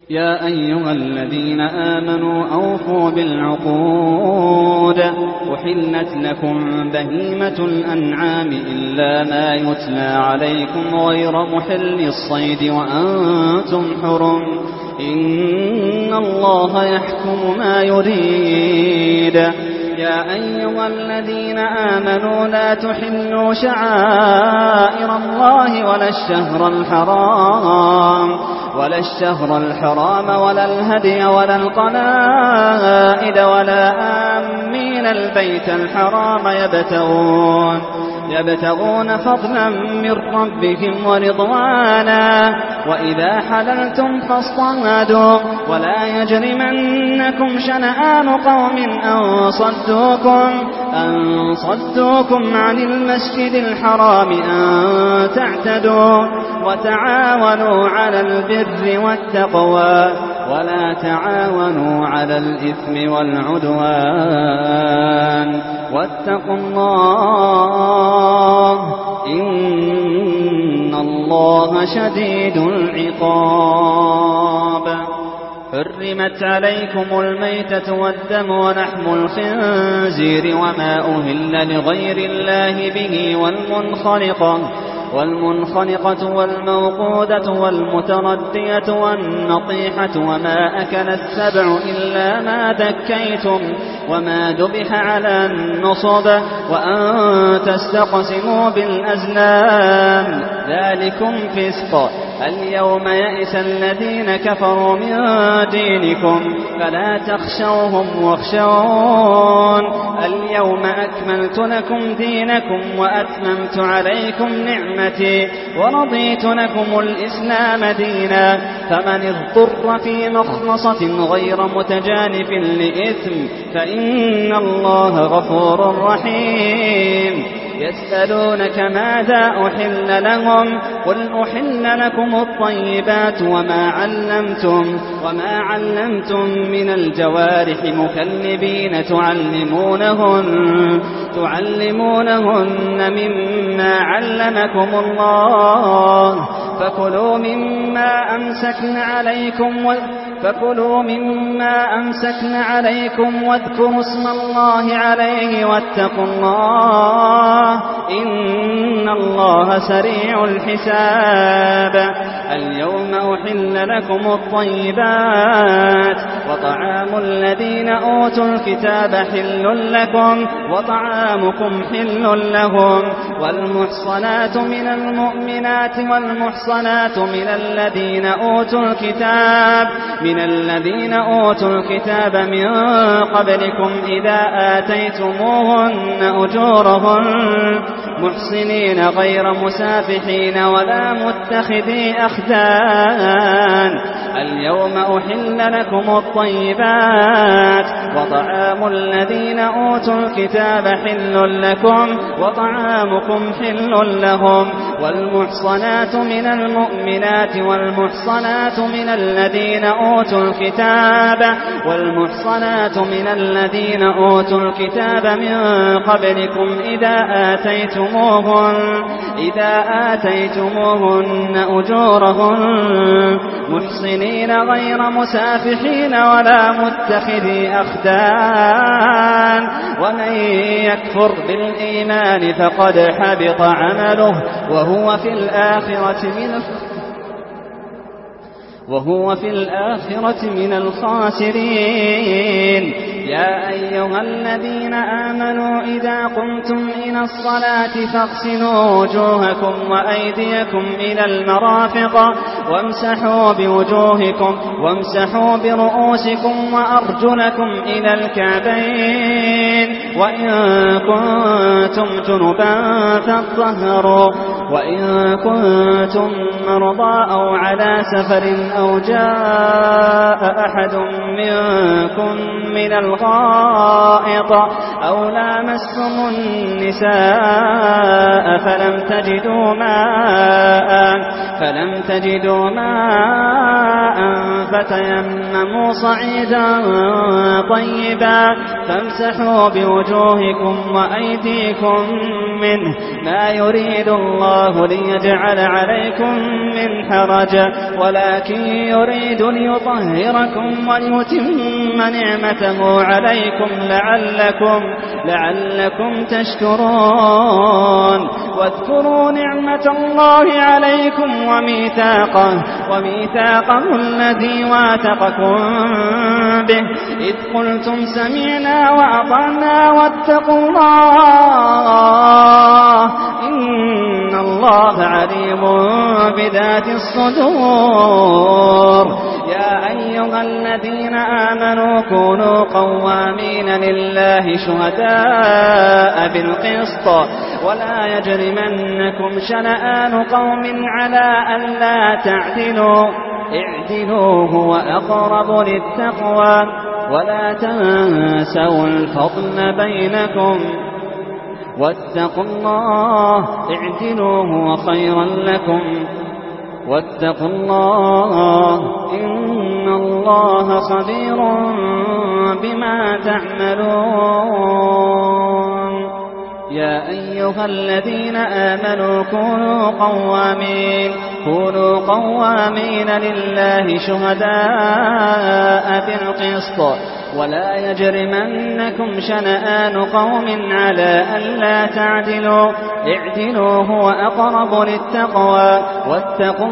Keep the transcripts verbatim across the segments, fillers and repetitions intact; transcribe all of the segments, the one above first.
يا أيها الذين آمنوا أوفوا بالعقود أحلت لكم بهيمة الأنعام إلا ما يتلى عليكم غير محل الصيد وأنتم حرم إن الله يحكم ما يريد. يا أيها الذين آمنوا لا تحلوا شعائر الله ولا الشهر الحرام ولا الشهر الحرام ولا الهدي ولا القلائد ولا آمين البيت الحرام يبتغون يبتغون فضلا من ربهم ورضوانا وإذا حللتم فاصطادوا ولا يجرمنكم شنآن قوم أن صدوكم أن صدوكم عن المسجد الحرام أن تعتدوا وتعاونوا على البر والتقوى ولا تعاونوا على الإثم والعدوان واتقوا الله إن الله شديد العقاب. حرمت عليكم الميتة والدم ولحم الخنزير وما أهل لغير الله به والمنخنقة والمنخنقة والموقودة والمتردية والنطيحة وما أكل السبع إلا ما ذكيتم وما ذبح على النصب وأن تستقسموا بالأزلام ذلكم فسق. اليوم يئس الذين كفروا من دينكم فلا تخشوهم واخشون اليوم أكملت لكم دينكم وأتممت عليكم نعمتي ورضيت لكم الإسلام دينا فمن اضطر في مخلصة غير متجانف لإثم فإن الله غفور رحيم. يسألونك ماذا أحل لهم قل أحل لكم الطيبات وما علمتم وما علمتم من الجوارح مكلبين تعلمونهن تعلمونهن مما علمكم الله فكلوا مما أمسكن عليكم فكلوا مما أمسكن عليكم واذكروا اسم الله عليه واتقوا الله إن الله سريع الحساب. اليوم أحل لكم الطيبات وطعام الذين أوتوا الكتاب حل لكم وطعامكم حل لهم والمحصنات من المؤمنات والمحصنات من الذين أوتوا الكتاب من الذين أوتوا الكتاب من قبلكم إذا آتيتموهن أجورهن محصنين غير مسافحين ولا متخذي أخدان. اليوم أحل لكم الطيبات وطعام الذين أوتوا الكتاب حل لكم وطعامكم حل لهم والمحصنات من المؤمنات والمحصنات من الذين أوتوا الكتاب والمحصنات من الذين أوتوا الكتاب من قبلكم إذا آتيتموهن إذا آتيتموهن أجورهن محصنين غير مسافحين ولا متخذي أخدان ومن يكفر بالإيمان فقد حبط عمله وهو في الآخرة من وهو في الآخرة من الخاسرين. يا أيها الذين آمنوا إذا قمتم إلى الصلاة فاغسلوا وجوهكم وأيديكم إلى المرافق وامسحوا بوجوهكم وامسحوا برؤوسكم وأرجلكم إلى الكعبين وإن كنتم جنبا فاطهروا وإن كنتم مرضى أو على سفر أو جاء أحد منكم من الغائط أو لامستم النساء فلم تجدوا ماء فلم تجدوا ماء فتيمموا صعيدا طيبا فامسحوا بوجوهكم وأيديكم منه ما يريد الله ليجعل عليكم من حرج ولكن يريد ليطهركم وليتم نعمته عليكم لعلكم, لعلكم تشكرون. واذكروا نعمة الله عليكم وميثاقه, وميثاقه الذي واثقكم به إذ قلتم سمعنا وأطعنا واتقوا الله إن الله عليم بذات الصدور. يا أيها الذين آمنوا كونوا قوامين لله شهداء بالقسط ولا يجرمنكم شنآن قوم على ألا تعدلوا اعدلوا هو أقرب للتقوى ولا تنسوا الفضل بينكم واتقوا الله اعدلوا هو خيرا لكم واتقوا الله إن الله خبير بما تعملون. يا أيها الذين آمنوا كونوا قوامين كونوا قوامين لله شهداء بالقسط ولا يجرمنكم شنآن قوم على ألا تعدلوا اعدلوا هو أقرب للتقوى واتقوا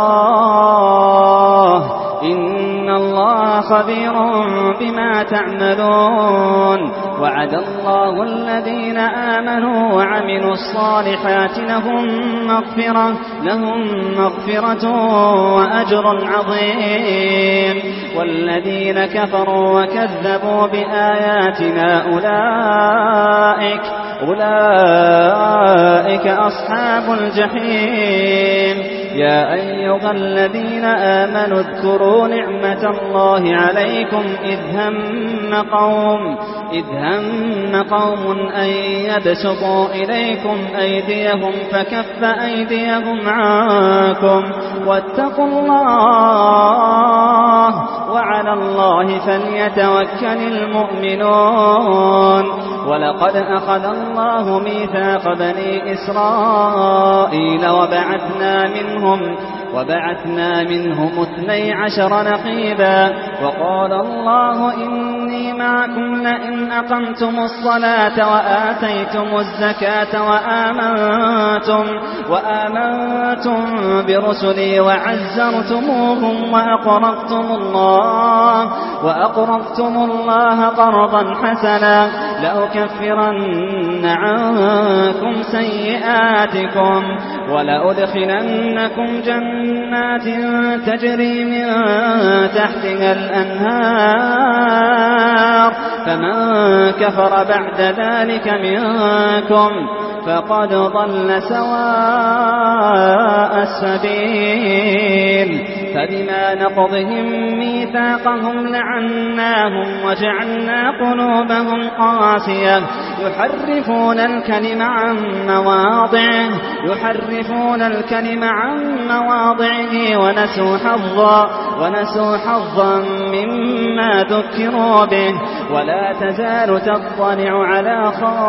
الله إن الله خبير بما تعملون. وعد الله الذين آمنوا وعملوا الصالحات لهم مغفرة, لهم مغفرة وأجر عظيم. والذين كفروا وكذبوا بآياتنا أولئك, أولئك أصحاب الجحيم. يا أيها الذين آمنوا اذكروا نعمة الله عليكم إذ هم قوم, إذ هم قوم أن يبسطوا إليكم أيديهم فكف أيديهم عنكم واتقوا الله وعلى الله فليتوكل المؤمنون. ولقد أخذ الله ميثاق بني إسرائيل وبعثنا منهم وبعثنا منهم اثني عشر نقيبا وقال الله إني معكم لئن أقمتم الصلاة وآتيتم الزكاة وآمنتم, وآمنتم برسلي وعزرتموهم وأقرضتم الله, وأقرضتم الله قرضا حسنا لأكفرن عنكم سيئاتكم ولأدخلنكم جنات تجري من تحتها الأنهار فمن كفر بعد ذلك منكم فقد ضل سواء السبيل. فبما نقضهم ميثاقهم لعناهم وجعلنا قلوبهم قاسية يحرفون الكلم عن مواضعه يحرفون الكلم عن مواضعه ونسوا حظا ونسوا حظا مما ذكروا به. ولا تزال تطلع على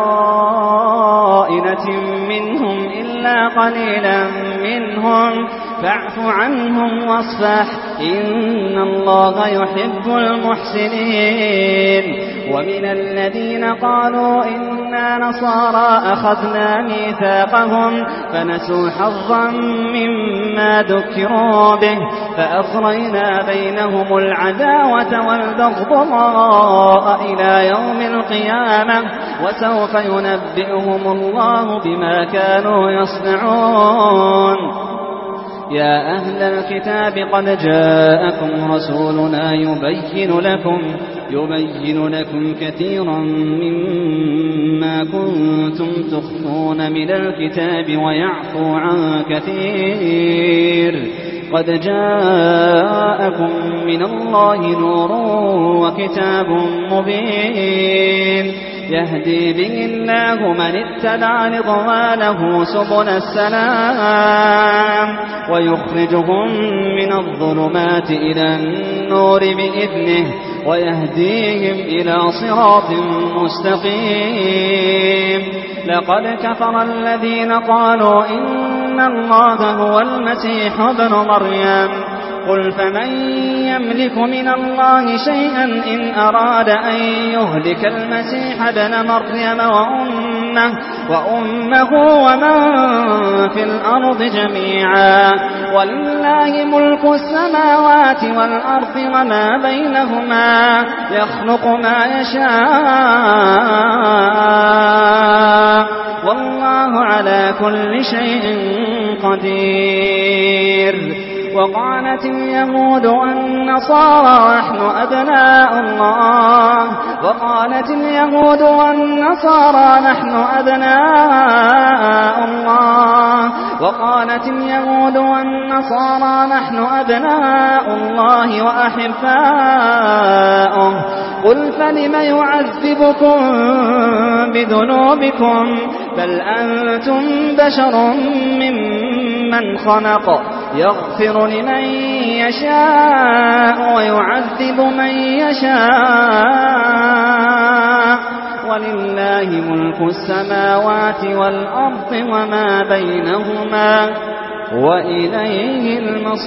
خائنة منهم إلا قليلا منهم فاعف عنهم واصفح إن الله يحب المحسنين. ومن الذين قالوا إنا نصارى أخذنا ميثاقهم فنسوا حظا مما ذكروا به فأغرينا بينهم العداوة والبغضاء إلى يوم القيامة وسوف ينبئهم الله بما كانوا يصنعون. يا أهل الكتاب قد جاءكم رسولنا يبين لكم يبين لكم كثيرا مما كنتم تخفون من الكتاب ويعفو عن كثير. قد جاءكم من الله نور وكتاب مبين يهدي به الله من اتبع رضوانه سبل السلام ويخرجهم من الظلمات إلى النور بإذنه ويهديهم إلى صراط مستقيم. لقد كفر الذين قالوا إن الله هو المسيح ابن مريم قل فمن يملك من الله شيئا إن أراد أن يهلك المسيح ابن مريم وأمه, وأمه ومن في الأرض جميعا ولله ملك السماوات والأرض وما بينهما يخلق ما يشاء والله على كل شيء قدير. وقالت اليهود والنصارى نحن أبناء الله وقالت اليهود والنصارى نحن أبناء الله وقالت اليهود والنصارى نحن أبناء الله وأحباؤه قل فلم يعذبكم بذنوبكم بل أنتم بشر ممن خلق يغفر لمن يشاء ويعذب من يشاء ولله ملك السماوات والأرض وما بينهما وإليه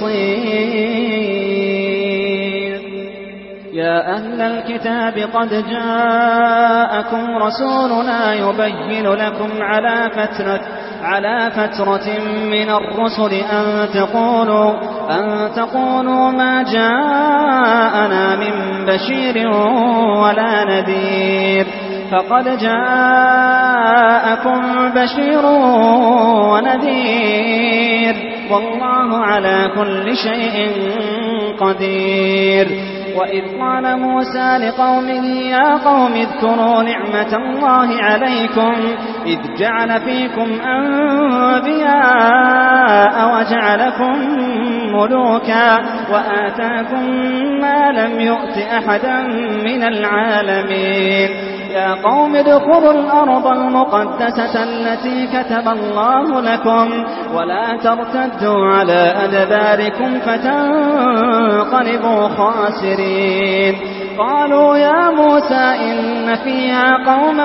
المصير. يا أهل الكتاب قد جاءكم رسولنا يبين لكم على فترة على فترة من الرسل أن تقولوا, أن تقولوا ما جاءنا من بشير ولا نذير فقد جاءكم بشير ونذير والله على كل شيء قدير. وإذ قال موسى لقومه يا قوم اذكروا نعمة الله عليكم إذ جعل فيكم أنبياء وجعلكم ملوكا وآتاكم ما لم يؤت أحدا من العالمين. يا قوم ادخلوا الأرض المقدسة التي كتب الله لكم ولا ترتدوا على أدباركم فتنقلبوا خاسرين. قالوا يا موسى إن فيها قوما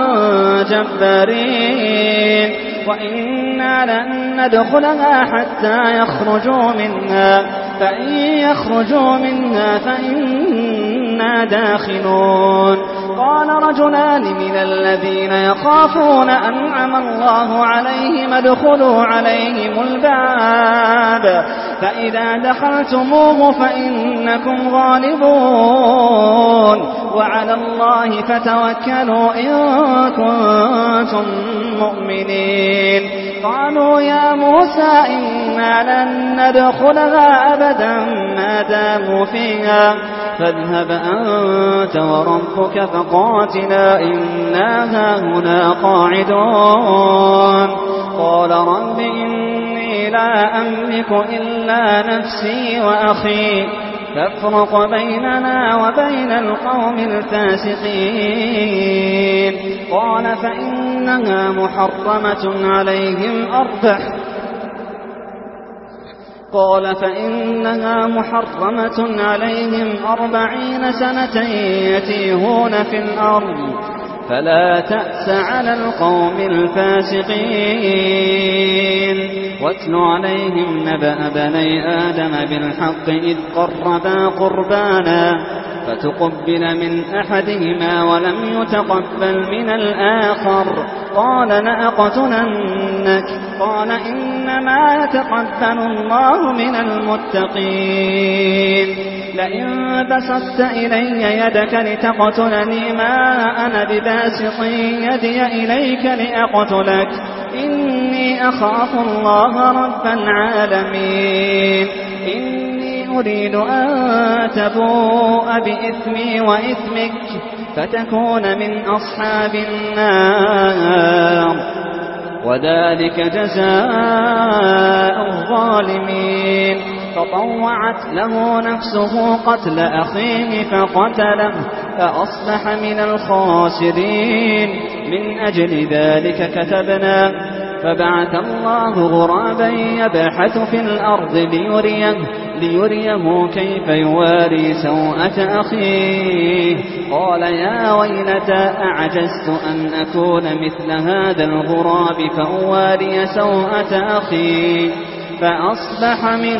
جبارين وإنا لن ندخلها حتى يخرجوا منها فإن يخرجوا منها فإنا داخلون. قال رجلان من الذين يخافون أنعم الله عليهم ادخلوا عليهم الباب فإذا دخلتموه فإنكم غالبون وعلى الله فتوكلوا إن كنتم مؤمنين. قالوا يا موسى إنا لن ندخلها أبدا ما داموا فيها فاذهب أنت وربك فقاتلا إنا هاهنا قاعدون. قال رب إني لا أملك إلا نفسي وأخي فافرق بيننا وبين القوم الفاسقين. قال فإنها محرمة عليهم أربع قال فإنها محرمة عليهم أربعين سنة يتيهون في الأرض فلا تأس على القوم الفاسقين. واتل عليهم نبأ بني آدم بالحق إذ قربا قربانا فتقبل من أحدهما ولم يتقبل من الآخر قال لأقتلنك قال إنما يتقبل الله من المتقين. لئن بسطت إلي يدك لتقتلني ما أنا بباسط يدي إليك لأقتلك إني أخاف الله رب العالمين. إني أريد أن تبوء بإثمي وإثمك فتكون من أصحاب النار وذلك جزاء الظالمين. فطوعت له نفسه قتل أخيه فقتله فأصبح من الخاسرين. من أجل ذلك كتبنا فبعث الله غرابا يبحث في الأرض ليريه, ليريه كيف يواري سوءة أخيه. قال يا ويلتى أعجزت أن أكون مثل هذا الغراب فأواري سوءة أخي فأصبح من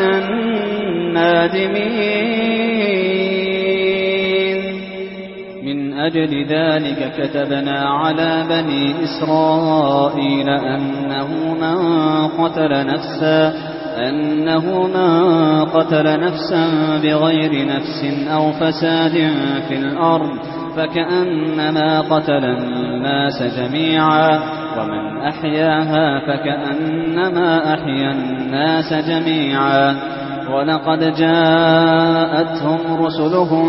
النادمين. من أجل ذلك كتبنا على بني إسرائيل أنه من قتل نفسا أنه من قتل نفسا بغير نفس أو فساد في الأرض فكأنما قتل الناس جميعا ومن أحياها فكأنما أحيا الناس جميعا. ولقد جاءتهم رسلهم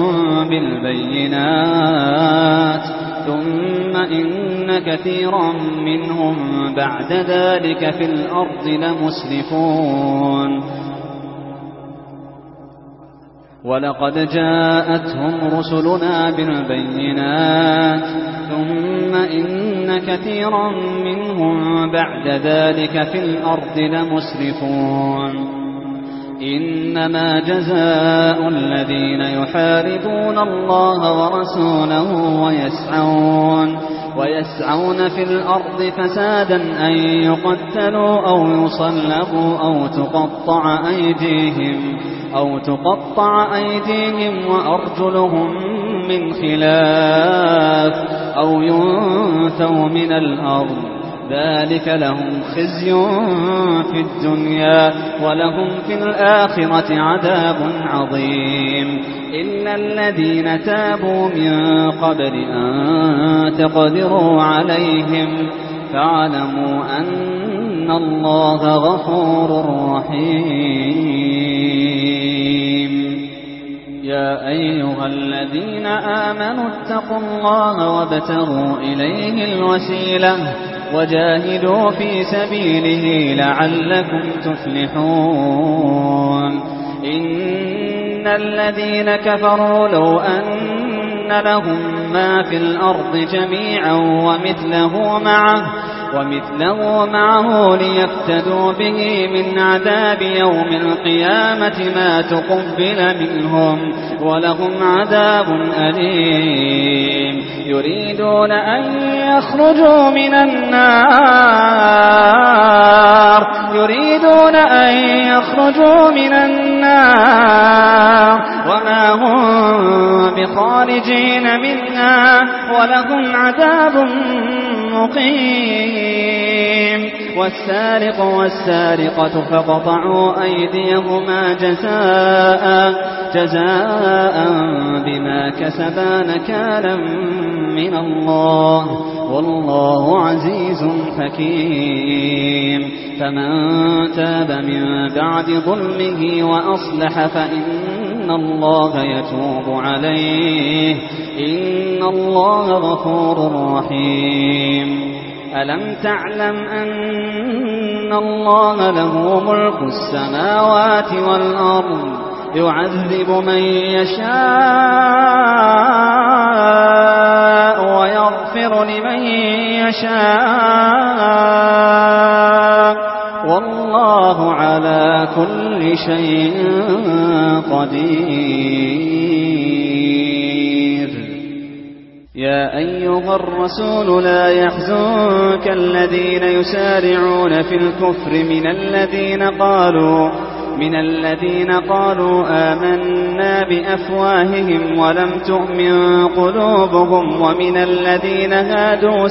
بالبينات ثم إن كثيرا منهم بعد ذلك في الأرض لمسرفون. ولقد جاءتهم رسلنا بالبينات ثم إن كثيرا منهم بعد ذلك في الأرض لمسرفون. إنما جزاء الذين يحاربون الله ورسوله ويسعون, ويسعون في الأرض فسادا أن يقتلوا أو يصلبوا أو تقطع أيديهم, أو تقطع أيديهم وأرجلهم من خلاف أو ينفوا من الأرض. ذلك لهم خزي في الدنيا ولهم في الآخرة عذاب عظيم. إلا الذين تابوا من قبل أن تقدروا عليهم فاعلموا أن الله غفور رحيم. يا أيها الذين آمنوا اتقوا الله وابتغوا إليه الوسيلة وجاهدوا في سبيله لعلكم تفلحون. إن الذين كفروا لو أن لهم ما في الأرض جميعا ومثله معه, ومثله معه ليفتدوا به من عذاب يوم القيامة ما تقبل منهم ولهم عذاب أليم. يريدون أن يخرجوا من النار يريدون أن يخرجوا من النار وما هم بخارجين منها ولهم عذاب مقيم. والسارق والسارقة فقطعوا أيديهما جزاء جزاء بما كسبا نكالا من الله والله عزيز حكيم. فمن تاب من بعد ظلمه وأصلح فإن الله يتوب عليه إن الله غفور رحيم. ألم تعلم أن الله له ملك السماوات والأرض يعذب من يشاء ويغفر لمن يشاء والله على كل شيء قدير. يا أيها الرسول لا يحزنك الذين يسارعون في الكفر من الذين قالوا من الذين قالوا آمنا بأفواههم ولم تؤمن قلوبهم ومن الذين هادوا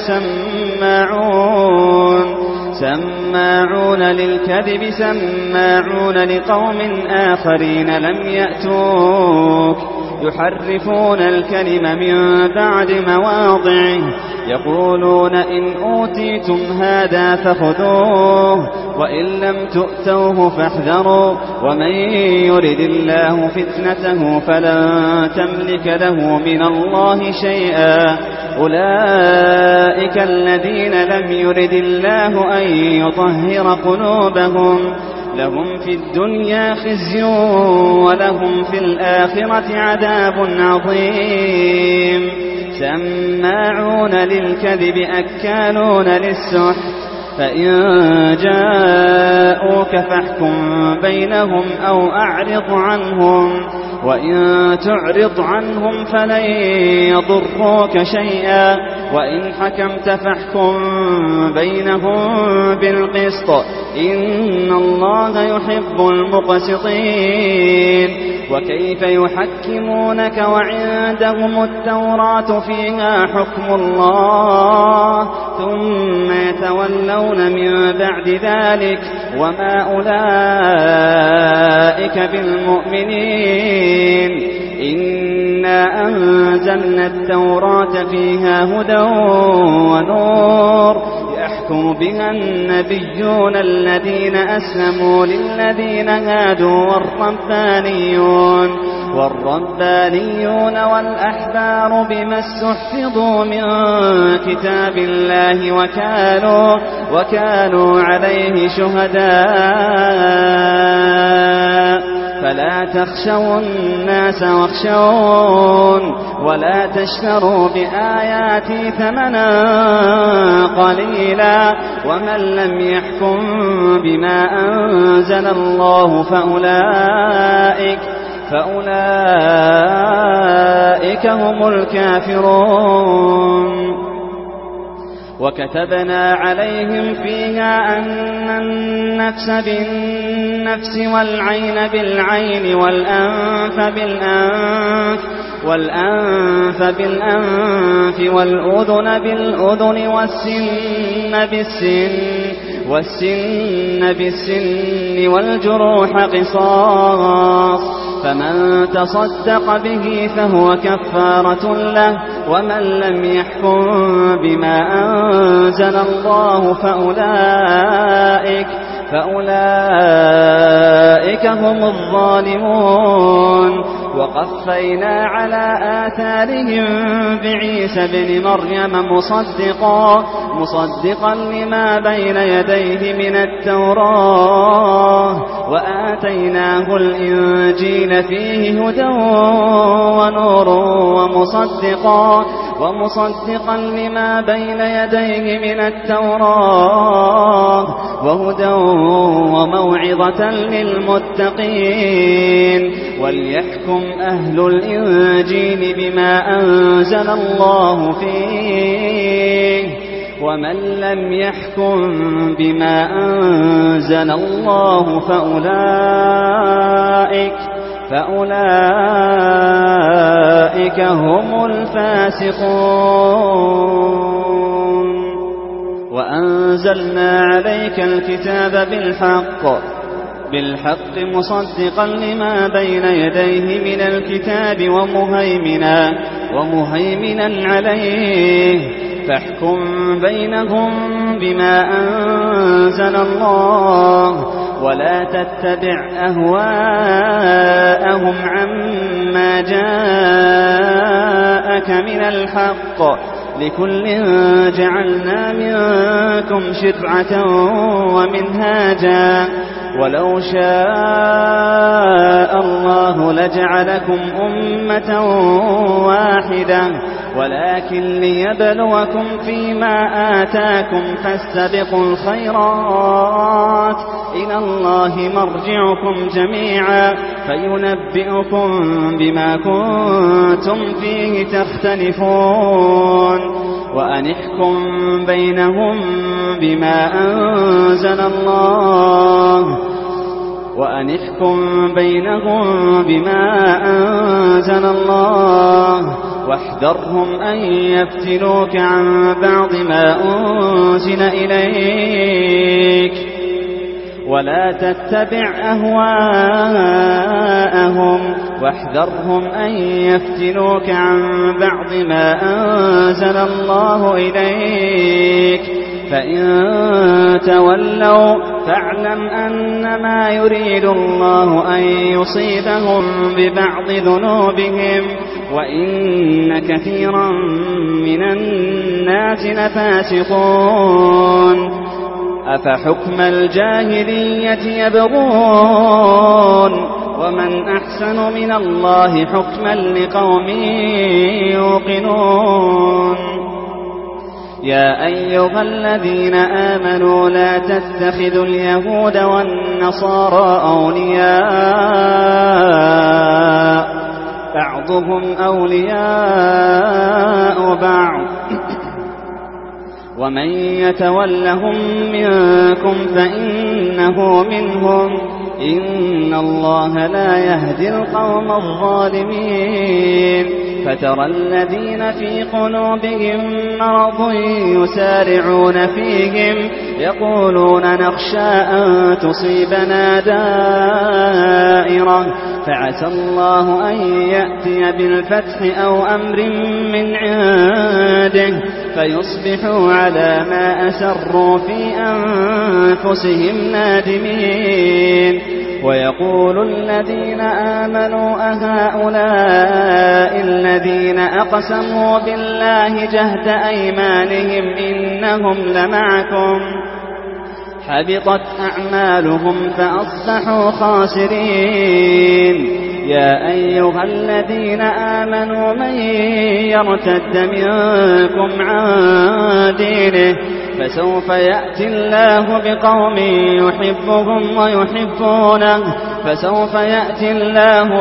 سماعون سماعون للكذب سماعون لقوم آخرين لم يأتوك يحرفون الكلم من بعد مواضعه يقولون إن أوتيتم هذا فخذوه وإن لم تؤتوه فاحذروا ومن يرد الله فتنته فلن تملك له من الله شيئا أولئك الذين لم يرد الله أن يطهر قلوبهم لهم في الدنيا خزي ولهم في الآخرة عذاب عظيم سماعون للكذب أكالون للسحت فإن جاءوك فاحكم بينهم أو أعرض عنهم وإن تعرض عنهم فلن يضروك شيئا وإن حكمت فاحكم بينهم بالقسط إن الله يحب المقسطين وكيف يحكمونك وعندهم التوراة فيها حكم الله ثم يتولون من بعد ذلك وما أولئك بالمؤمنين إنا أنزلنا التوراة فيها هدى ونور يحكم بها النبيون الذين أسلموا للذين هادوا والربانيون والربانيون والأحبار بما استحفظوا من كتاب الله وكانوا, وكانوا عليه شهداء فلا تخشوا الناس واخشون ولا تشتروا بآياتي ثمنا قليلا ومن لم يحكم بما أنزل الله فأولئك فأولئك هم الكافرون وكتبنا عليهم فيها أن النفس بالنفس والعين بالعين والأنف بالأنف والأنف بالأنف والأذن بالأذن والسن بالسن والسن بالسن والجروح قصاص فمن تصدق به فهو كفارة له ومن لم يحكم بما أنزل الله فأولئك فأولئك هم الظالمون وقفينا على آثارهم بعيسى بن مريم مصدقا مصدقا لما بين يديه من التوراة وآتيناه الإنجيل فيه هدى ونور ومصدقا ومصدقا لما بين يديه من التوراة وهدى وموعظة للمتقين وليحكم أهل الإنجيل بما أنزل الله فيه ومن لم يحكم بما أنزل الله فأولئك فأولئك هم الفاسقون وأنزلنا عليك الكتاب بالحق بالحق مصدقا لما بين يديه من الكتاب ومهيمنا ومهيمنا عليه فاحكم بينهم بما أنزل الله ولا تتبع أهواءهم عما جاءك من الحق لكل جعلنا منكم شرعة ومنهاجا ولو شاء الله لجعلكم أمة واحدة ولكن ليبلوكم فيما آتاكم فاستبقوا الخيرات إلى الله مرجعكم جميعا فينبئكم بما كنتم فيه تختلفون وأن احكم بينهم بما أنزل الله وأن احكم بينهم بما أنزل الله واحذرهم أن يفتنوك عن بعض ما أنزل إليك ولا تتبع أهواءهم واحذرهم أن يفتنوك عن بعض ما أنزل الله إليك فإن تولوا فاعلم أنما يريد الله أن يصيبهم ببعض ذنوبهم وإن كثيرا من الناس لفاسقون أفحكم الجاهلية يبغون ومن أحسن من الله حكما لقوم يوقنون يا أيها الذين آمنوا لا تتخذوا اليهود والنصارى أولياء بعضهم أولياء بعض ومن يتولهم منكم فإنه منهم إن الله لا يهدي القوم الظالمين فترى الذين في قلوبهم مرض يسارعون فيهم يقولون نخشى أن تصيبنا دائرة فعسى الله أن يأتي بالفتح أو أمر من عنده فيصبحوا على ما أسروا في أنفسهم نادمين ويقول الذين آمنوا أهؤلاء الذين أقسموا بالله جهد أيمانهم إنهم لمعكم حبطت أعمالهم فأصبحوا خاسرين يا أيها الذين آمنوا من يرتد منكم عن دينه فسوف يأتي الله بقوم يحبهم ويحبونه فسوف يأتي الله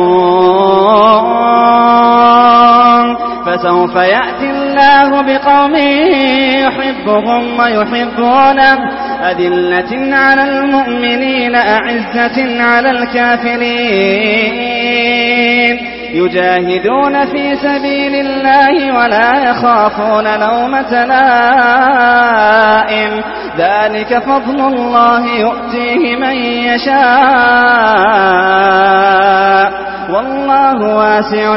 بقوم فسوف يأتي الله بقوم يحبهم ويحبونه أذلة على المؤمنين أعزة على الكافرين يجاهدون في سبيل الله ولا يخافون لومة لائم ذلك فضل الله يؤتيه من يشاء والله واسع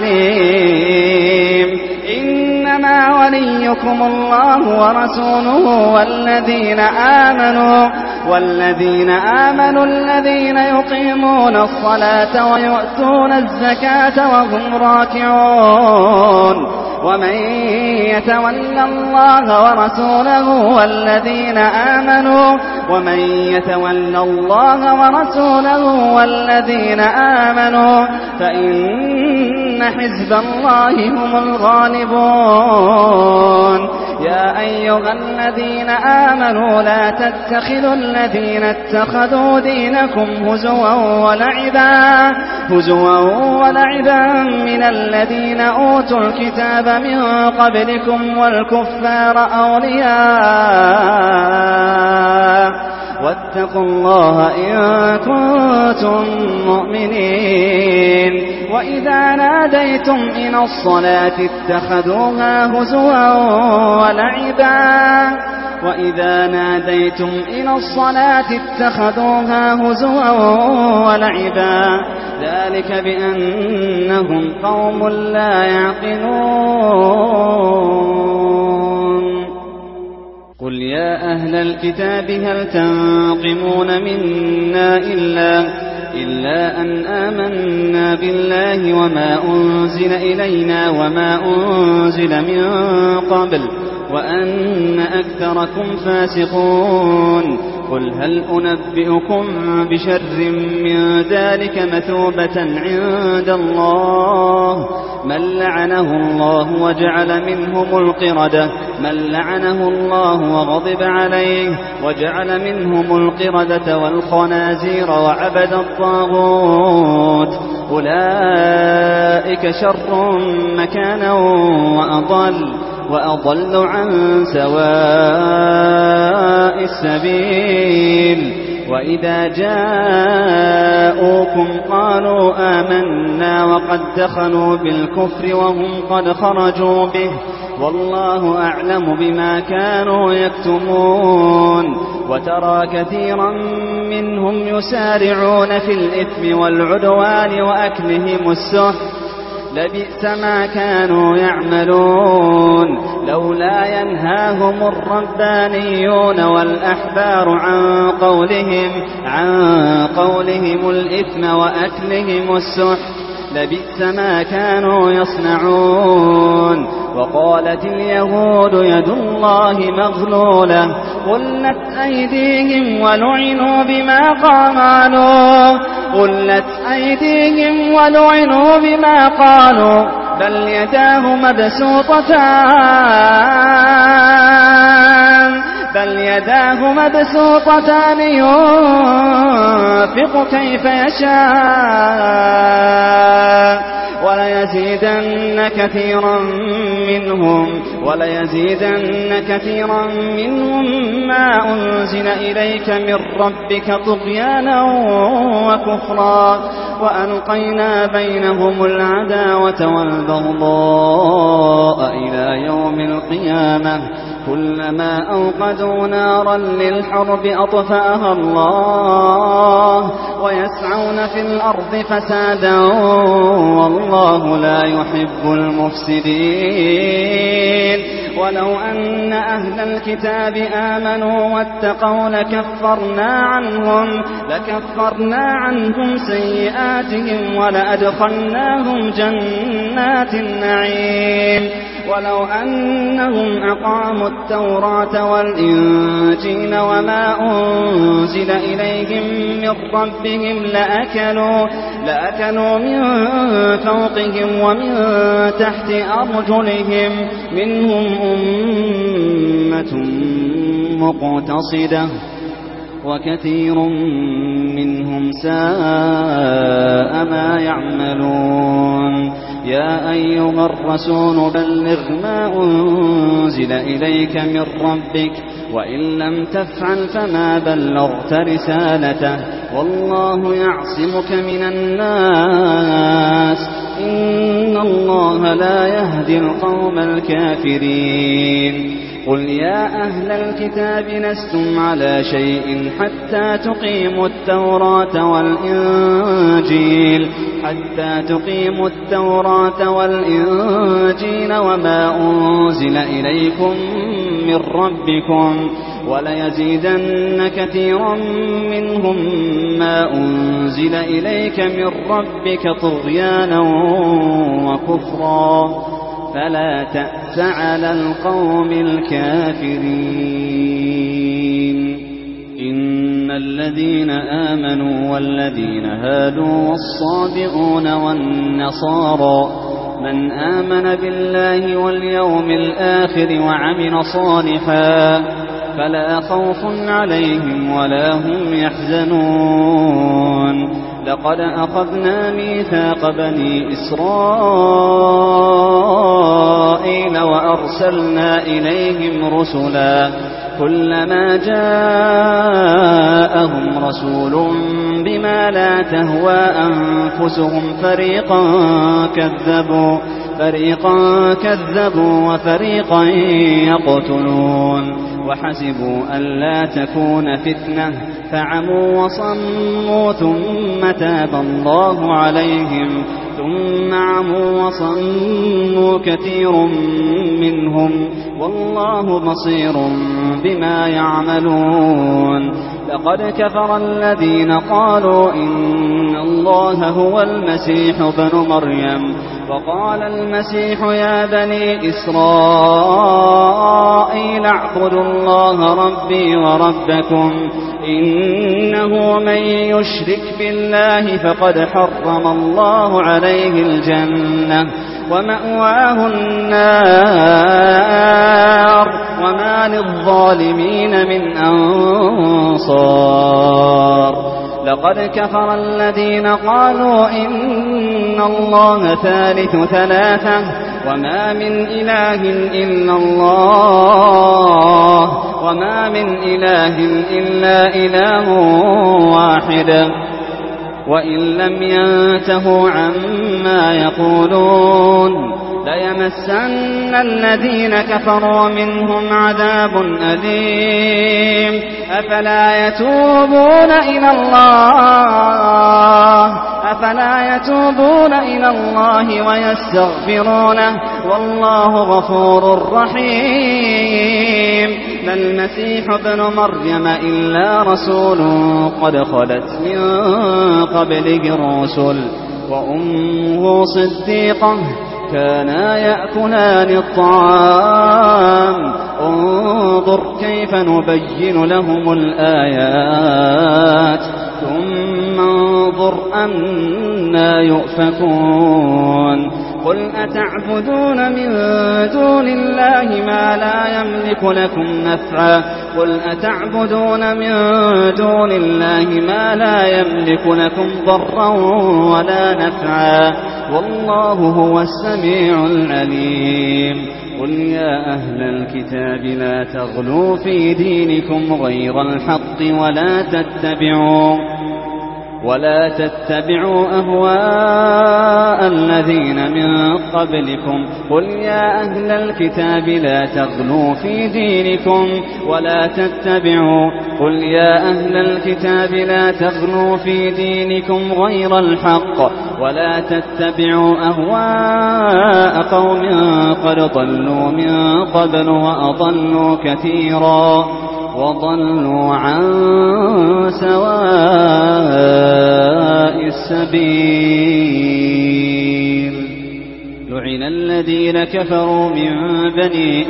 عليم إنما وليكم الله ورسوله والذين آمنوا والذين آمنوا الذين يقيمون الصلاة ويؤتون الزكاة وهم راكعون ومن يتولى الله ورسوله والذين آمنوا ومن يتولى الله ورسوله والذين آمنوا فإن حزب الله هم الغالبون يا أيها الذين آمنوا لا تتخذوا الذين اتخذوا دينكم هزوا ولعبا هزوا ولعبا من الذين أوتوا الكتاب من قبلكم والكفار أولياء واتقوا الله إن كنتم مؤمنين وإذا ناديتم إلى الصلاة اتخذوها هزوا ولعبا وإذا ناديتم إلى الصلاة اتخذوها هزوا ولعبا ذلك بأنهم قوم لا يعقلون قل يا أهل الكتاب هل تنقمون منا إلا, إلا أن آمنا بالله وما أنزل إلينا وما أنزل من قبل وأن أكثركم فاسقون قل هل أنبئكم بشر من ذلك مثوبة عند الله من لعنه الله وجعل منهم القردة من لعنه الله وغضب عليه وجعل منهم القردة والخنازير وعبد الطاغوت أولئك شر مكانا وأضل وأضل عن سواء السبيل وإذا جاءوكم قالوا آمنا وقد دخلوا بالكفر وهم قد خرجوا به والله أعلم بما كانوا يكتمون وترى كثيرا منهم يسارعون في الإثم والعدوان وأكلهم السحت لبئس ما كانوا يعملون لولا ينهاهم الربانيون والأحبار عن قولهم عن قولهم الإثم وأكلهم السحت لبئس ما كانوا يصنعون وقالت اليهود يد الله مغلولة غلت أيديهم ولعنوا بما قالوا غلت أيديهم ولعنوا بما قالوا بل يداه مبسوطتان بل يداه مبسوطتان ينفق كيف يشاء وليزيدن كثيرا منهم وليزيدن كثيرا منهم ما أنزل إليك من ربك طغيانا وكفرا وألقينا بينهم العداوة والبغضاء إلى يوم القيامة كلما أوقدوا نارا للحرب أطفأها الله ويسعون في الأرض فسادا والله لا يحب المفسدين ولو أن أهل الكتاب آمنوا واتقوا لكفرنا عنهم لكفرنا عنهم سيئاتهم ولأدخلناهم جنات النعيم ولو أنهم أقاموا التوراة والإنجيل وما أنزل إليهم من ربهم لأكلوا, لأكلوا من فوقهم ومن تحت أرجلهم منهم أمة مقتصدة وكثير منهم ساء ما يعملون يا أيها الرسول بلغ ما أنزل إليك من ربك وإن لم تفعل فما بلغت رسالته والله يعصمك من الناس إن الله لا يهدي القوم الكافرين قل يا أهل الكتاب لستم على شيء حتى تقيموا التوراة والإنجيل حتى تقيموا التوراة والإنجيل وما أنزل إليكم من ربكم وليزيدن كثيرا منهم ما أنزل إليك من ربك طغيانا وكفرا فلا تأس على القوم الكافرين إن الذين آمنوا والذين هادوا والصابئون والنصارى من آمن بالله واليوم الآخر وعمل صالحا فلا خوف عليهم ولا هم يحزنون لقد أخذنا ميثاق بني إسرائيل وأرسلنا إليهم رسلا كلما جاءهم رسول بما لا تهوى أنفسهم فريقا كذبوا فريقا كذبوا وفريقا يقتلون وحسبوا ألا تكون فتنة فعموا وصموا ثم تاب الله عليهم ثم عموا وصموا كثير منهم والله بصير بما يعملون لقد كفر الذين قالوا إن الله هو المسيح ابن مريم وقال المسيح يا بني إسرائيل اعبدوا الله ربي وربكم إنه من يشرك بالله فقد حرم الله عليه الجنة ومأواه النار وما للظالمين من أنصار لقد كفر الذين قالوا إن الله ثالث ثلاثة وما من إله إلا الله وما من إله إلا إله واحد وإن لم ينتهوا عما يقولون ليمسن الذين كفروا منهم عذاب أليم أفلا يتوبون إلى الله أفلا يتوبون إلى الله ويستغفرونه والله غفور رحيم ما المسيح ابن مريم إلا رسول قد خلت من قبله الرسل وأمه صديقة كانا يأكلان الطعام انظر كيف نبين لهم الآيات ثم انظر أنا يؤفكون قل أتعبدون من دون الله ما لا يملك لكم نفعا قل أتعبدون من دون الله ما لا يملك لكم ضرا ولا نفعا والله هو السميع العليم قل يا أهل الكتاب لا تغلوا في دينكم غير الحق ولا تتبعوا ولا تتبعوا أهواء الذين من قبلكم قل يا أهل الكتاب لا تغلوا في دينكم ولا تتبعوا قل يا أهل الكتاب لا تغلوا في دينكم غير الحق ولا تتبعوا أهواء قوم قد ضلوا من قبل وأضلوا كثيرا وضلوا عن سواء السبيل لعن الذين كفروا من بني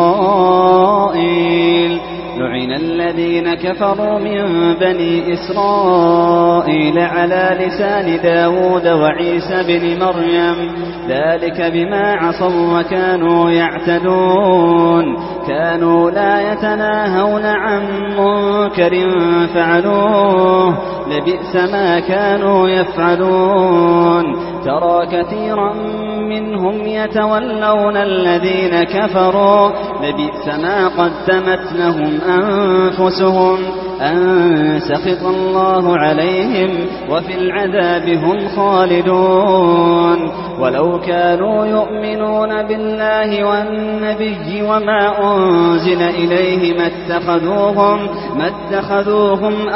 إسرائيل لعن الذين كفروا من بني إسرائيل على لسان داود وعيسى بن مريم ذلك بما عصوا وكانوا يعتدون كانوا لا يتناهون عن منكر فعلوه لبئس ما كانوا يفعلون ترى كثيرا منهم يتولون الذين كفروا لبئس ما قدمت لهم أنفسهم أن سخط الله عليهم وفي العذاب هم خالدون ولو كانوا يؤمنون بالله والنبي وما أنزل إليه ما اتخذوهم, ما اتخذوهم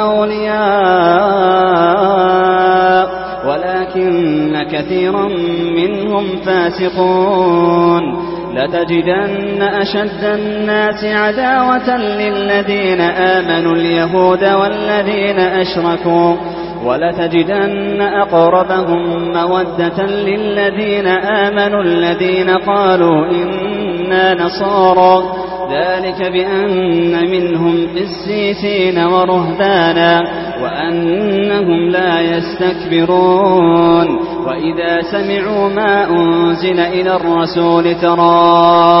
أولياء ولكن كثيرا منهم فاسقون لتجدن أشد الناس عداوة للذين آمنوا اليهود والذين أشركوا ولتجدن أقربهم مودة للذين آمنوا الذين قالوا إنا نصارى ذلك بأن منهم قسيسين ورهبانا وأنهم لا يستكبرون وإذا سمعوا ما أنزل إلى الرسول ترى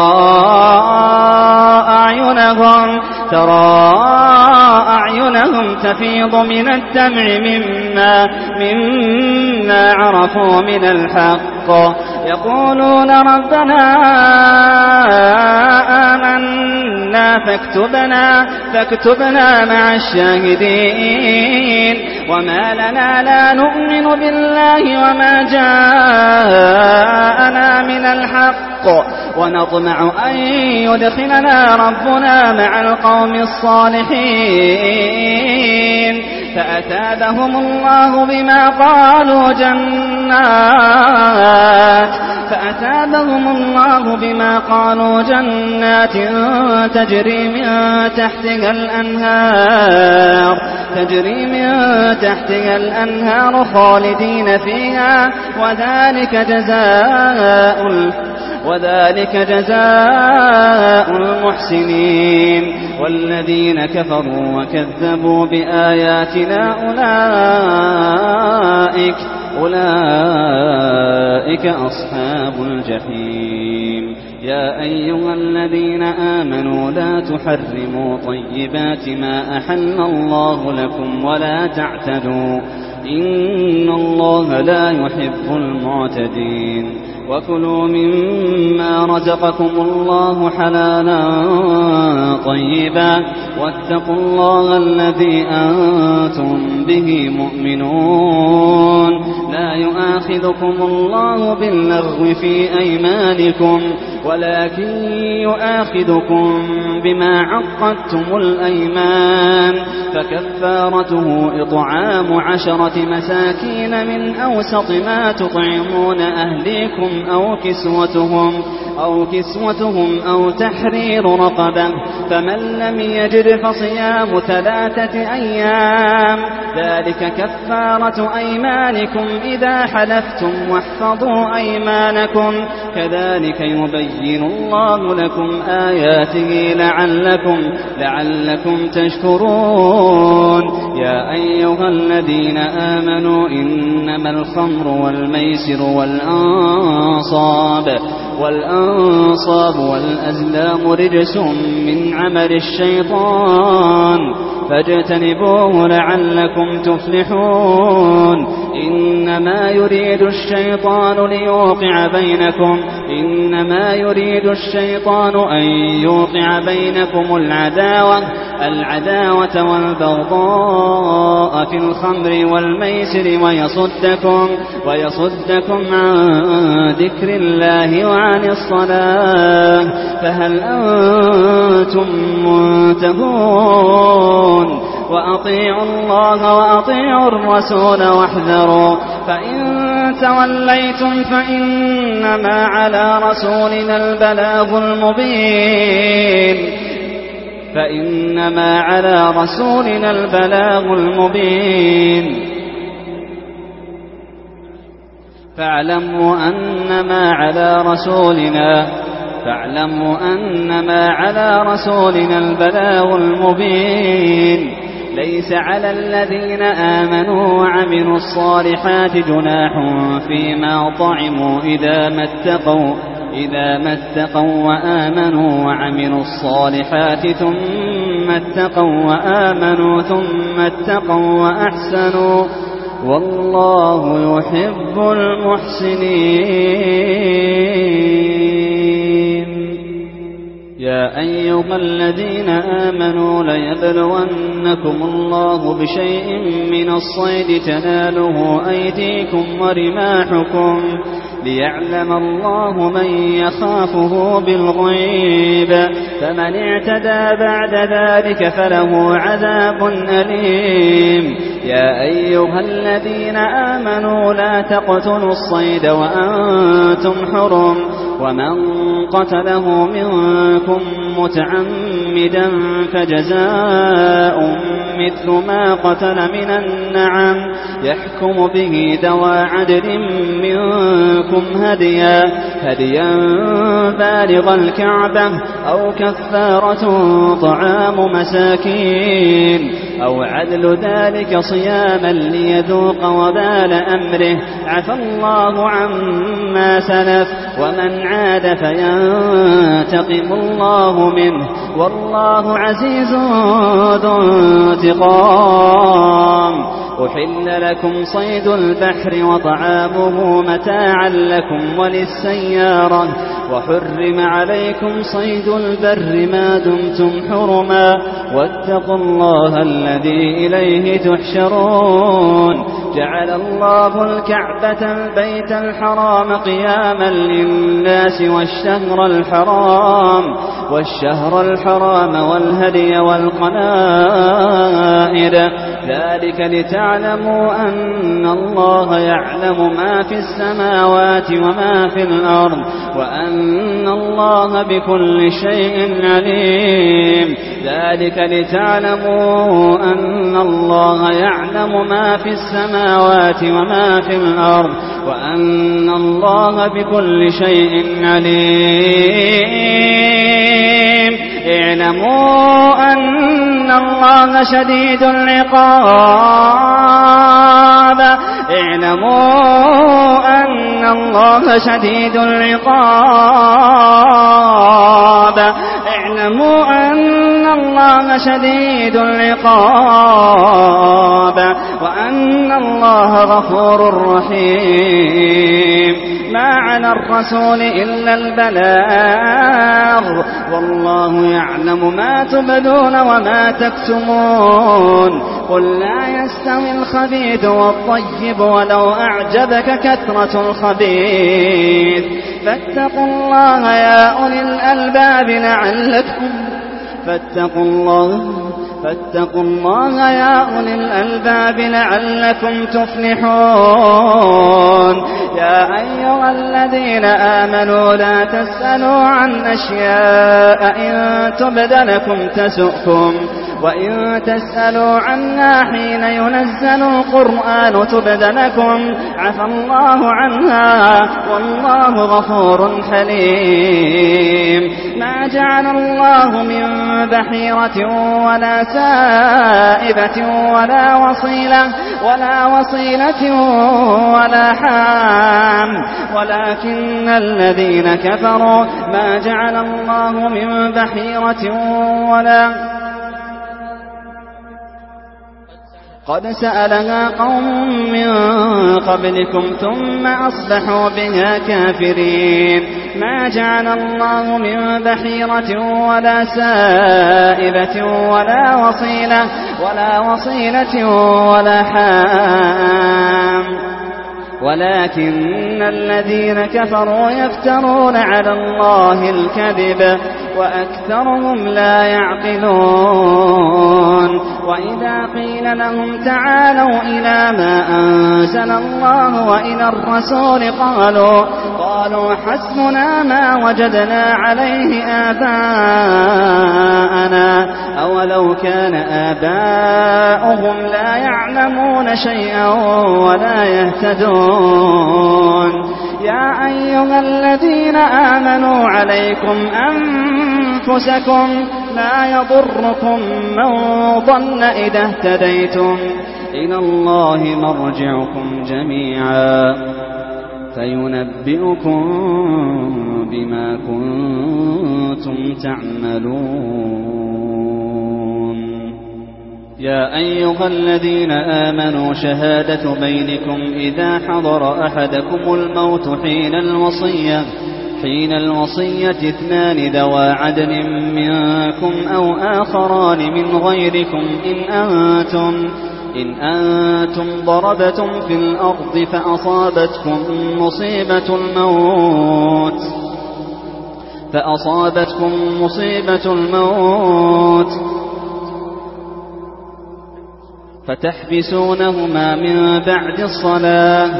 أعينهم, ترى أعينهم تفيض من الدمع مما, مما عرفوا من الحق يقولون ربنا آمنا فاكتبنا, فاكتبنا مع الشاهدين وما لنا لا نؤمن بالله وما جاءنا من الحق ونطمع أن يدخلنا ربنا مع القوم الصالحين فأثابهم الله بما قالوا جنات فأثابهم الله بما قالوا جنات تجري من تحتها الأنهار تجري من تحتها الأنهار خالدين فيها وذلك جزاء وذلك جزاء المحسنين والذين كفروا وكذبوا بآياتنا أولئك أولئك أصحاب الجحيم يا أيها الذين آمنوا لا تحرموا طيبات ما أحل الله لكم ولا تعتدوا إن الله لا يحب المعتدين وكلوا مما رزقكم الله حلالا طيبا واتقوا الله الذي أنتم به مؤمنون لا يؤاخذكم الله باللغو في أيمانكم ولكن يؤاخذكم بما عقدتم الأيمان فكفارته إطعام عشرة مساكين من أوسط ما تطعمون أهليكم أو كسوتهم, أو كسوتهم أو تحرير رقبة، فمن لم يجد فصيام ثلاثة أيام، ذلك كفارة أيمانكم إذا حلفتم، واحفظوا أيمانكم، كذلك يبين الله لكم آياته لعلكم, لعلكم تشكرون. يا أيها الذين آمنوا إنما الخمر والميسر والأنصاب والأنصاب والأزلام رجس من عمل الشيطان فاجتنبوه لعلكم تفلحون. إنما يريد الشيطان ليوقع بينكم إنما يريد الشيطان أن يوقع بينكم العداوة العداوة والبغضاء في الخمر والميسر ويصدكم ويصدكم عن ذكر الله وعن الصلاة، فهل أنتم منتهون؟ وأطيعوا الله وأطيعوا الرسول واحذروا، فإن توليتم فإنما على رسولنا البلاغ المبين فإنما على رسولنا البلاغ المبين فاعلموا أنما على رسولنا فاعلموا أنما على رسولنا البلاغ المبين. ليس على الذين آمنوا وعملوا الصالحات جناح فيما طعموا إذا ما اتقوا إذا ما اتقوا وآمنوا وعملوا الصالحات ثم اتقوا وآمنوا ثم اتقوا وأحسنوا، والله يحب المحسنين. يا أيها الذين آمنوا ليبلونكم الله بشيء من الصيد تناله أيديكم ورماحكم ليعلم الله من يخافه بالغيب، فمن اعتدى بعد ذلك فله عذاب أليم. يا أيها الذين آمنوا لا تقتلوا الصيد وأنتم حرم، ومن قتله منكم متعمدا فجزاء مثل ما قتل من النعم يحكم به ذوى عدل منكم هديا هديا بالغ الكعبة أو كفارة طعام مساكين أو عدل ذلك صياما ليذوق وبال أمره، عفى الله عما سلف، ومن عاد فينتقم الله منه، والله عزيز ذو انتقام. أحل لكم صيد البحر وطعامه متاعا لكم وللسيارة، وحرم عليكم صيد البر ما دمتم حرما، واتقوا الله الذي إليه تحشرون. جعل الله الكعبة البيت الحرام قياما للناس والشهر الحرام والشهر الحرام والهدي والقلائد، ذلك لتعلموا أن الله يعلم ما في السماوات وما في الأرض، وأن الله بكل شيء عليم. ذلك لتعلموا أن الله يعلم ما في السماوات وما في الأرض، وأن الله بكل شيء عليم. اعلموا أن الله شديد العقاب اعلموا أن الله شديد العقاب اعلموا أن الله شديد العقاب وأن الله غفور رحيم. ما على الرسول إلا البلاغ، والله يعلم ما تبدون وما تكتمون. قل لا يستوي الخبيث والطيب ولو أعجبك كثرة الخبيث، فاتقوا الله يا أولي الألباب لعلكم فاتقوا الله فاتقوا الله يا أولي الألباب لعلكم تفلحون. يا أيها الذين آمنوا لا تسألوا عن أشياء إن تبد لكم تسؤكم وإن تسألوا عنها حين ينزل القرآن تبد لكم عفى الله عنها والله غفور حليم. ما جعل الله من بحيرة ولا سائبة ولا وصيلة ولا وصيلة ولا حام ولكن الذين كفروا ما جعل الله من بحيرة ولا قد سألها قوم من قبلكم ثم أصبحوا بها كافرين. ما جعل الله من بحيرة ولا سائبة ولا وصيلة ولا وصيلة ولا حام ولكن الذين كفروا يفترون على الله الكذب وأكثرهم لا يعقلون. وإذا قيل لهم تعالوا إلى ما أنزل الله وإلى الرسول قالوا قالوا حسبنا ما وجدنا عليه آباءنا أولو كان آباؤهم لا يعلمون شيئا ولا يهتدون. يا أيها الذين آمنوا عليكم أنفسكم لا يضركم من ضل إذا اهتديتم إلى الله مرجعكم جميعا فينبئكم بما كنتم تعملون. يا أيها الذين آمنوا شهادة بينكم إذا حضر أحدكم الموت حين الوصية حين الوصية اثنان ذوى عدل منكم أو آخران من غيركم إن أنتم إن أنتم ضربتم في الأرض فأصابتكم مصيبة الموت فأصابتكم مصيبة الموت فتحبسونهما من بعد الصلاة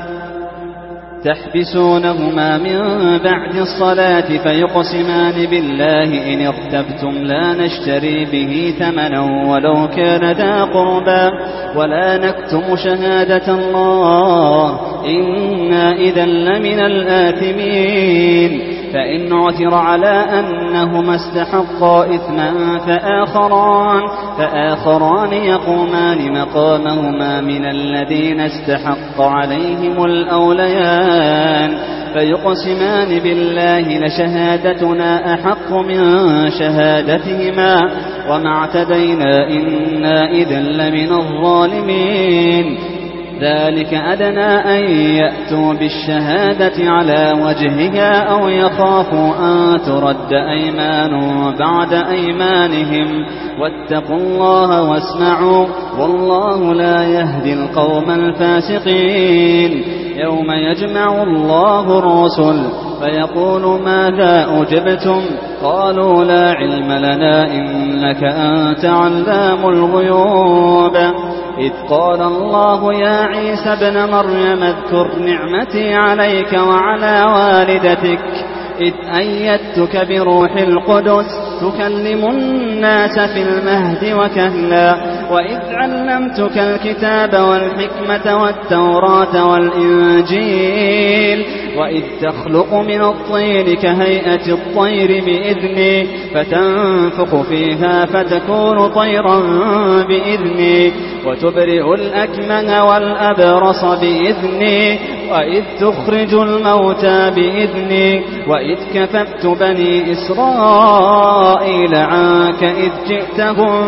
تحبسونهما من بعد الصلاة فيقسمان بالله إن ارتبتم لا نشتري به ثمنا ولو كان ذا قربى ولا نكتم شهادة الله إنا إذا لمن الآثمين. فإن عثر على أنهما استحقا إثما فآخران, فآخران يقومان مقامهما من الذين استحق عليهم الأوليان فيقسمان بالله لشهادتنا أحق من شهادتهما وما اعتدينا إنا إذا لمن الظالمين. ذلك أدنى أن يأتوا بالشهادة على وجهها أو يخافوا أن ترد أيمان بعد أيمانهم واتقوا الله واسمعوا والله لا يهدي القوم الفاسقين. يوم يجمع الله الرسل فيقول ماذا أجبتم قالوا لا علم لنا إنك أنت علام الغيوب. إذ قال الله يا عيسى ابن مريم اذكر نعمتي عليك وعلى والدتك إذ أيدتك بروح القدس تكلم الناس في المهد وكهلا وإذ علمتك الكتاب والحكمة والتوراة والإنجيل وإذ تخلق من الطين كهيئة الطير بإذني فتنفخ فيها فتكون طيرا بإذني وتبرئ الأكمه والأبرص بإذني وإذ تخرج الموتى بإذني وإذ كففت بني إسرائيل عنك إذ جئتهم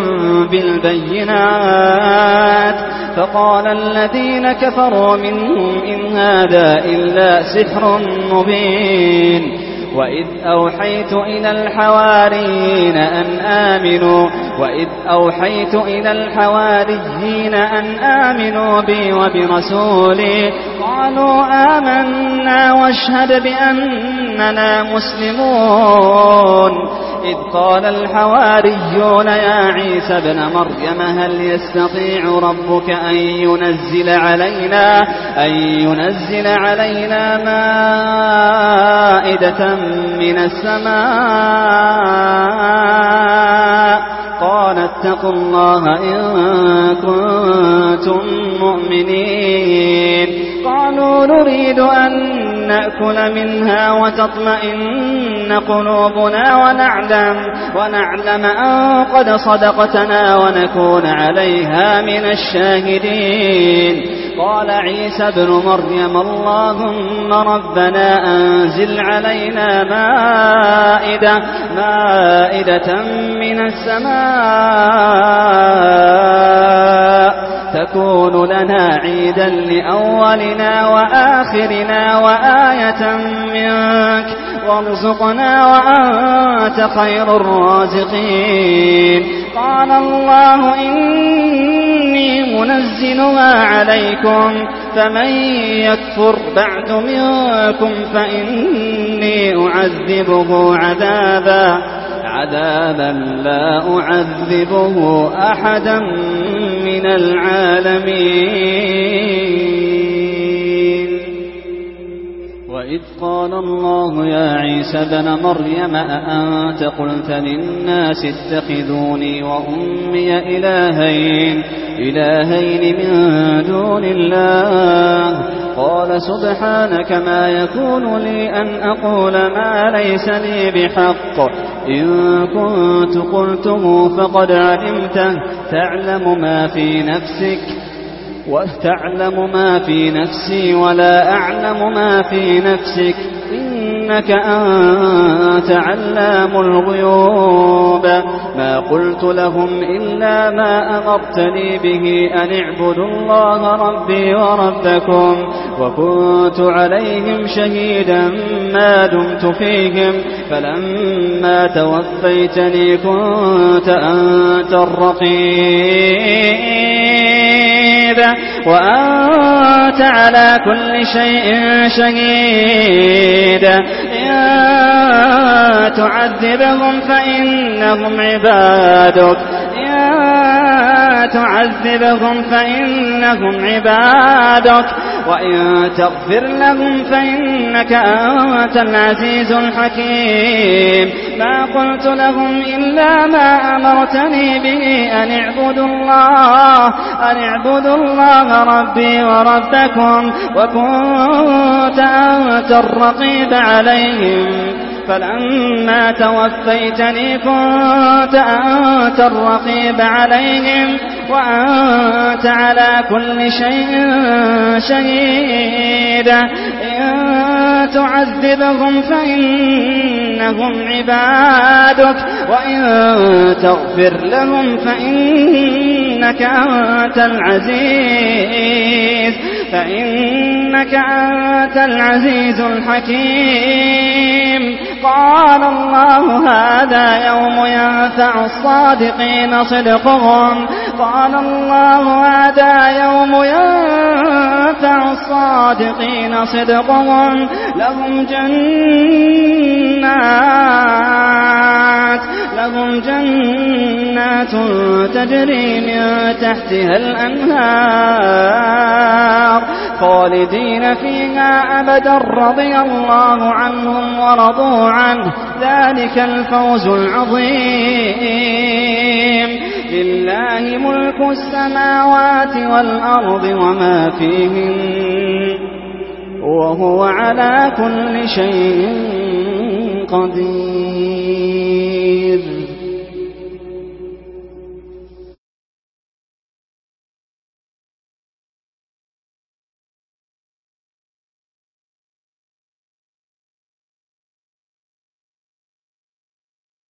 بالبينات فقال الذين كفروا منهم إن هذا إلا سحر مبين. وإذ أوحيت إلى الحواريين أن آمنوا وإذ أوحيت إلى الحواريين أن آمنوا بي وبرسولي قالوا آمنا واشهد بأننا مسلمون. إذ قال الحواريون يا عيسى ابن مريم هل يستطيع ربك أن ينزل علينا أن ينزل علينا مائدة من السماء قال اتقوا الله إن كنتم مؤمنين قالوا نريد أن نأكل منها وتطمئن قلوبنا ونعلم, ونعلم أن قد صدقتنا ونكون عليها من الشاهدين قال عيسى ابن مريم اللهم ربنا أنزل علينا مائدة, مائدة من السماء تكون لنا عيدا لأولنا وآخرنا وآية منك وارزقنا وأنت خير الرازقين قال الله إني منزلها عليكم فمن يكفر بعد منكم فإني أعذبه عذابا عذابا لا أعذبه أحدا من العالمين وإذ قال الله يا عيسى ابن مريم أأنت قلت للناس اتخذوني وأمي إلهين إلهين من دون الله قال سبحانك ما يكون لي أن أقول ما ليس لي بحق إن كنت قلته فقد علمته تعلم ما في نفسك وتعلم ما في نفسي ولا أعلم ما في نفسك إنك أنت علام الغيوب ما قلت لهم إلا ما أمرتني به أن اعبدوا الله ربي وربكم وكنت عليهم شهيدا ما دمت فيهم فلما توفيتني كنت أنت الرقيب وأنت على كل شيء شهيد إن تعذبهم فإنهم عبادك إن تعذبهم فإنهم عبادك وإن تغفر لهم فإنك أنت العزيز الحكيم ما قلت لهم إلا ما أمرتني به أن اعبدوا الله أن اعبدوا الله ربي وربكم وكنت أنت الرقيب عليهم فلما توفيتني كنت أنت الرقيب عليهم وأنت على كل شيء شهيد إن تعذبهم فإنهم عبادك وإن تغفر لهم فإنك أنت العزيز فإنك أنت العزيز الحكيم قال الله هذا يوم ينفع الصادقين صدقهم قال الله هذا يوم ينفع الصادقين صدقهم لهم جنات لهم جنات تجري من تحتها الأنهار خالدين فيها أبدا رضي الله عنهم ورضوا عنه ذلك الفوز العظيم لله ملك السماوات والأرض وما فيهن وهو على كل شيء قدير